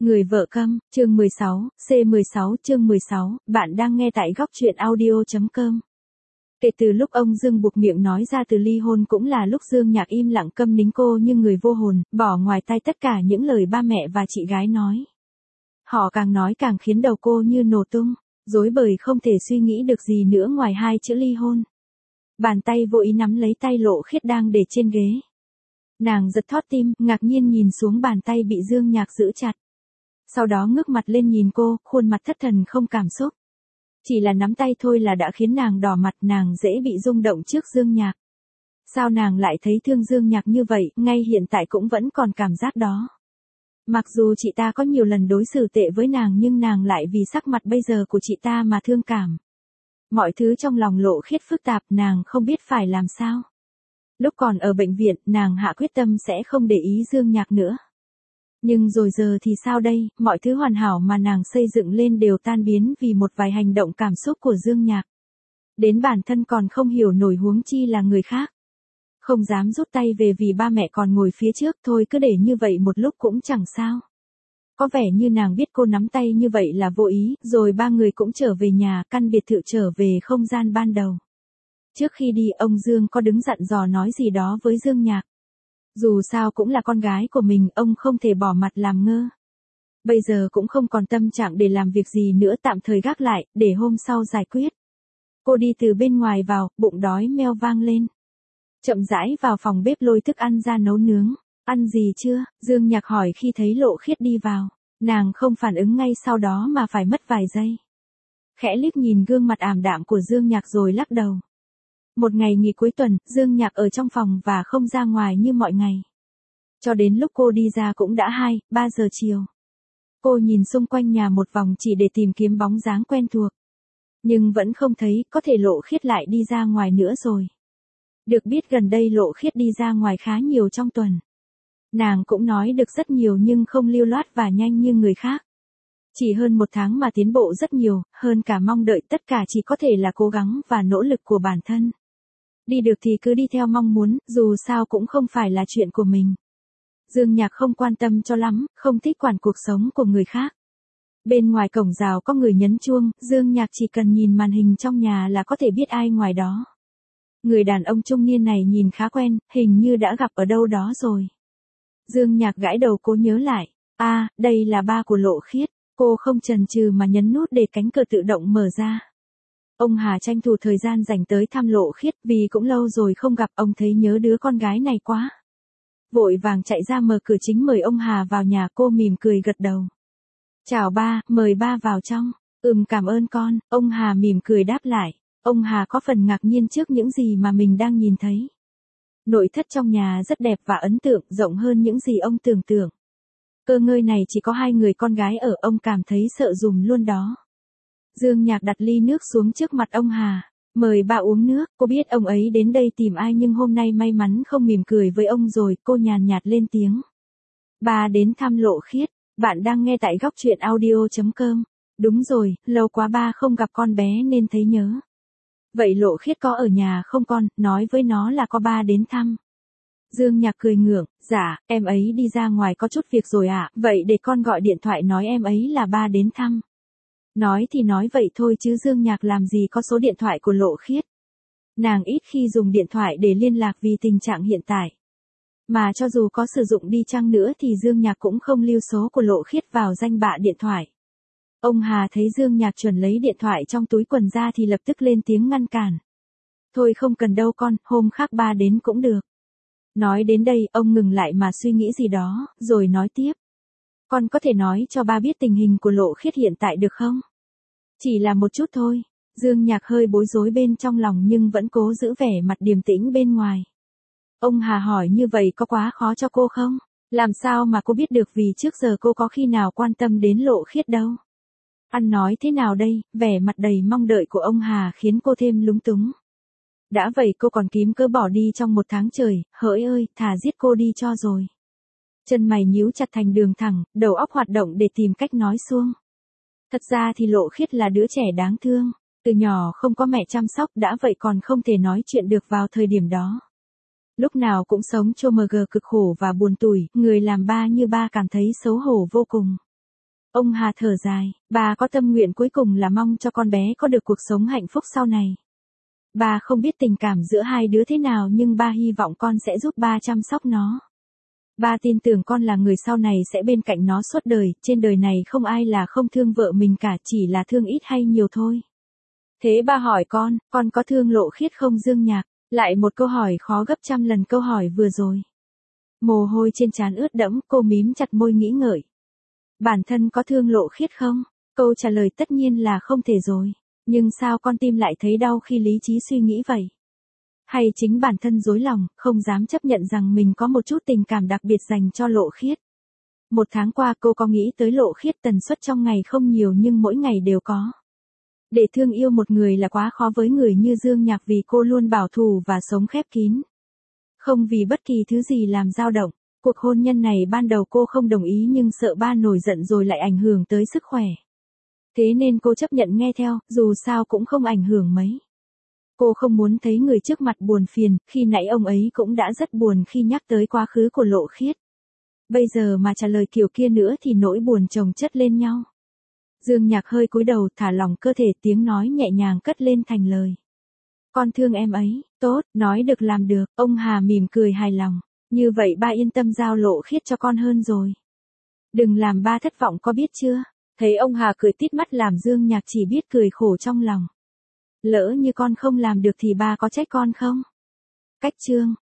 Người vợ câm, chương 16, C16 chương 16, bạn đang nghe tại góc truyện audio.com. Kể từ lúc ông Dương buộc miệng nói ra từ ly hôn cũng là lúc Dương Nhạc im lặng câm nín cô như người vô hồn, bỏ ngoài tai tất cả những lời ba mẹ và chị gái nói. Họ càng nói càng khiến đầu cô như nổ tung, rối bời không thể suy nghĩ được gì nữa ngoài hai chữ ly hôn. Bàn tay vô ý nắm lấy tay Lộ Khiết đang để trên ghế. Nàng giật thót tim, ngạc nhiên nhìn xuống bàn tay bị Dương Nhạc giữ chặt. Sau đó ngước mặt lên nhìn cô, khuôn mặt thất thần không cảm xúc. Chỉ là nắm tay thôi là đã khiến nàng đỏ mặt, nàng dễ bị rung động trước Dương Nhạc. Sao nàng lại thấy thương Dương Nhạc như vậy, ngay hiện tại cũng vẫn còn cảm giác đó. Mặc dù chị ta có nhiều lần đối xử tệ với nàng nhưng nàng lại vì sắc mặt bây giờ của chị ta mà thương cảm. Mọi thứ trong lòng Lộ Khiết phức tạp, nàng không biết phải làm sao. Lúc còn ở bệnh viện, nàng hạ quyết tâm sẽ không để ý Dương Nhạc nữa. Nhưng rồi giờ thì sao đây, mọi thứ hoàn hảo mà nàng xây dựng lên đều tan biến vì một vài hành động cảm xúc của Dương Nhạc. Đến bản thân còn không hiểu nổi huống chi là người khác. Không dám rút tay về vì ba mẹ còn ngồi phía trước, thôi cứ để như vậy một lúc cũng chẳng sao. Có vẻ như nàng biết cô nắm tay như vậy là vô ý, rồi ba người cũng trở về nhà, căn biệt thự trở về không gian ban đầu. Trước khi đi ông Dương có đứng dặn dò nói gì đó với Dương Nhạc. Dù sao cũng là con gái của mình, ông không thể bỏ mặt làm ngơ. Bây giờ cũng không còn tâm trạng để làm việc gì nữa, tạm thời gác lại, để hôm sau giải quyết. Cô đi từ bên ngoài vào, bụng đói meo vang lên. Chậm rãi vào phòng bếp lôi thức ăn ra nấu nướng. Ăn gì chưa? Dương Nhạc hỏi khi thấy Lộ Khiết đi vào. Nàng không phản ứng ngay sau đó mà phải mất vài giây. Khẽ liếc nhìn gương mặt ảm đạm của Dương Nhạc rồi lắc đầu. Một ngày nghỉ cuối tuần, Dương Nhạc ở trong phòng và không ra ngoài như mọi ngày. Cho đến lúc cô đi ra cũng đã 2-3 giờ chiều. Cô nhìn xung quanh nhà một vòng chỉ để tìm kiếm bóng dáng quen thuộc. Nhưng vẫn không thấy, có thể Lộ Khiết lại đi ra ngoài nữa rồi. Được biết gần đây Lộ Khiết đi ra ngoài khá nhiều trong tuần. Nàng cũng nói được rất nhiều nhưng không lưu loát và nhanh như người khác. Chỉ hơn một tháng mà tiến bộ rất nhiều, hơn cả mong đợi, tất cả chỉ có thể là cố gắng và nỗ lực của bản thân. Đi được thì cứ đi theo mong muốn, dù sao cũng không phải là chuyện của mình. Dương Nhạc không quan tâm cho lắm, không thích quản cuộc sống của người khác. Bên ngoài cổng rào có người nhấn chuông, Dương Nhạc chỉ cần nhìn màn hình trong nhà là có thể biết ai ngoài đó. Người đàn ông trung niên này nhìn khá quen, hình như đã gặp ở đâu đó rồi. Dương Nhạc gãi đầu cố nhớ lại. Đây là ba của Lộ Khiết. Cô không chần chừ mà nhấn nút để cánh cửa tự động mở ra. Ông Hà tranh thủ thời gian dành tới thăm Lộ Khiết, vì cũng lâu rồi không gặp, ông thấy nhớ đứa con gái này quá. Vội vàng chạy ra mở cửa chính mời ông Hà vào nhà, cô mỉm cười gật đầu. Chào ba, mời ba vào trong. Cảm ơn con, ông Hà mỉm cười đáp lại. Ông Hà có phần ngạc nhiên trước những gì mà mình đang nhìn thấy. Nội thất trong nhà rất đẹp và ấn tượng, rộng hơn những gì ông tưởng tượng. Cơ ngơi này chỉ có 2 người con gái ở, ông cảm thấy sợ dùm luôn đó. Dương Nhạc đặt ly nước xuống trước mặt ông Hà. Mời ba uống nước, cô biết ông ấy đến đây tìm ai nhưng hôm nay may mắn không mỉm cười với ông rồi, cô nhàn nhạt lên tiếng. Ba đến thăm Lộ Khiết, bạn đang nghe tại góc truyện audio.com. Đúng rồi, lâu quá ba không gặp con bé nên thấy nhớ. Vậy Lộ Khiết có ở nhà không con, nói với nó là có ba đến thăm. Dương Nhạc cười ngượng, dạ, em ấy đi ra ngoài có chút việc rồi ạ, vậy để con gọi điện thoại nói em ấy là ba đến thăm. Nói thì nói vậy thôi chứ Dương Nhạc làm gì có số điện thoại của Lộ Khiết. Nàng ít khi dùng điện thoại để liên lạc vì tình trạng hiện tại. Mà cho dù có sử dụng đi chăng nữa thì Dương Nhạc cũng không lưu số của Lộ Khiết vào danh bạ điện thoại. Ông Hà thấy Dương Nhạc chuẩn lấy điện thoại trong túi quần ra thì lập tức lên tiếng ngăn cản. Thôi không cần đâu con, hôm khác ba đến cũng được. Nói đến đây, ông ngừng lại mà suy nghĩ gì đó, rồi nói tiếp. Con có thể nói cho ba biết tình hình của Lộ Khiết hiện tại được không? Chỉ là một chút thôi. Dương Nhạc hơi bối rối bên trong lòng nhưng vẫn cố giữ vẻ mặt điềm tĩnh bên ngoài. Ông Hà hỏi như vậy có quá khó cho cô không? Làm sao mà cô biết được, vì trước giờ cô có khi nào quan tâm đến Lộ Khiết đâu. Ăn nói thế nào đây, vẻ mặt đầy mong đợi của ông Hà khiến cô thêm lúng túng. Đã vậy cô còn kiếm cớ bỏ đi trong 1 tháng trời, hỡi ơi, thà giết cô đi cho rồi. Chân mày nhíu chặt thành đường thẳng, đầu óc hoạt động để tìm cách nói suông. Thật ra thì Lộ Khiết là đứa trẻ đáng thương, từ nhỏ không có mẹ chăm sóc, đã vậy còn không thể nói chuyện được vào thời điểm đó. Lúc nào cũng sống chô mờ gờ cực khổ và buồn tủi, người làm ba như ba cảm thấy xấu hổ vô cùng. Ông Hà thở dài, bà có tâm nguyện cuối cùng là mong cho con bé có được cuộc sống hạnh phúc sau này. Ba không biết tình cảm giữa hai đứa thế nào nhưng ba hy vọng con sẽ giúp ba chăm sóc nó. Ba tin tưởng con là người sau này sẽ bên cạnh nó suốt đời, trên đời này không ai là không thương vợ mình cả, chỉ là thương ít hay nhiều thôi. Thế ba hỏi con có thương Lộ Khiết không Dương Nhạc? Lại một câu hỏi khó gấp trăm lần câu hỏi vừa rồi. Mồ hôi trên trán ướt đẫm, cô mím chặt môi nghĩ ngợi. Bản thân có thương Lộ Khiết không? Câu trả lời tất nhiên là không thể rồi. Nhưng sao con tim lại thấy đau khi lý trí suy nghĩ vậy? Hay chính bản thân dối lòng, không dám chấp nhận rằng mình có một chút tình cảm đặc biệt dành cho Lộ Khiết. Một tháng qua cô có nghĩ tới Lộ Khiết, tần suất trong ngày không nhiều nhưng mỗi ngày đều có. Để thương yêu một người là quá khó với người như Dương Nhạc vì cô luôn bảo thủ và sống khép kín. Không vì bất kỳ thứ gì làm dao động. Cuộc hôn nhân này ban đầu cô không đồng ý nhưng sợ ba nổi giận rồi lại ảnh hưởng tới sức khỏe. Thế nên cô chấp nhận nghe theo, dù sao cũng không ảnh hưởng mấy. Cô không muốn thấy người trước mặt buồn phiền, khi nãy ông ấy cũng đã rất buồn khi nhắc tới quá khứ của Lộ Khiết. Bây giờ mà trả lời kiểu kia nữa thì nỗi buồn chồng chất lên nhau. Dương Nhạc hơi cúi đầu thả lỏng cơ thể, tiếng nói nhẹ nhàng cất lên thành lời. Con thương em ấy, tốt, nói được làm được, ông Hà mỉm cười hài lòng. Như vậy ba yên tâm giao Lộ Khiết cho con hơn rồi. Đừng làm ba thất vọng có biết chưa? Thấy ông Hà cười tít mắt làm Dương Nhạc chỉ biết cười khổ trong lòng. Lỡ như con không làm được thì ba có trách con không? Cách chương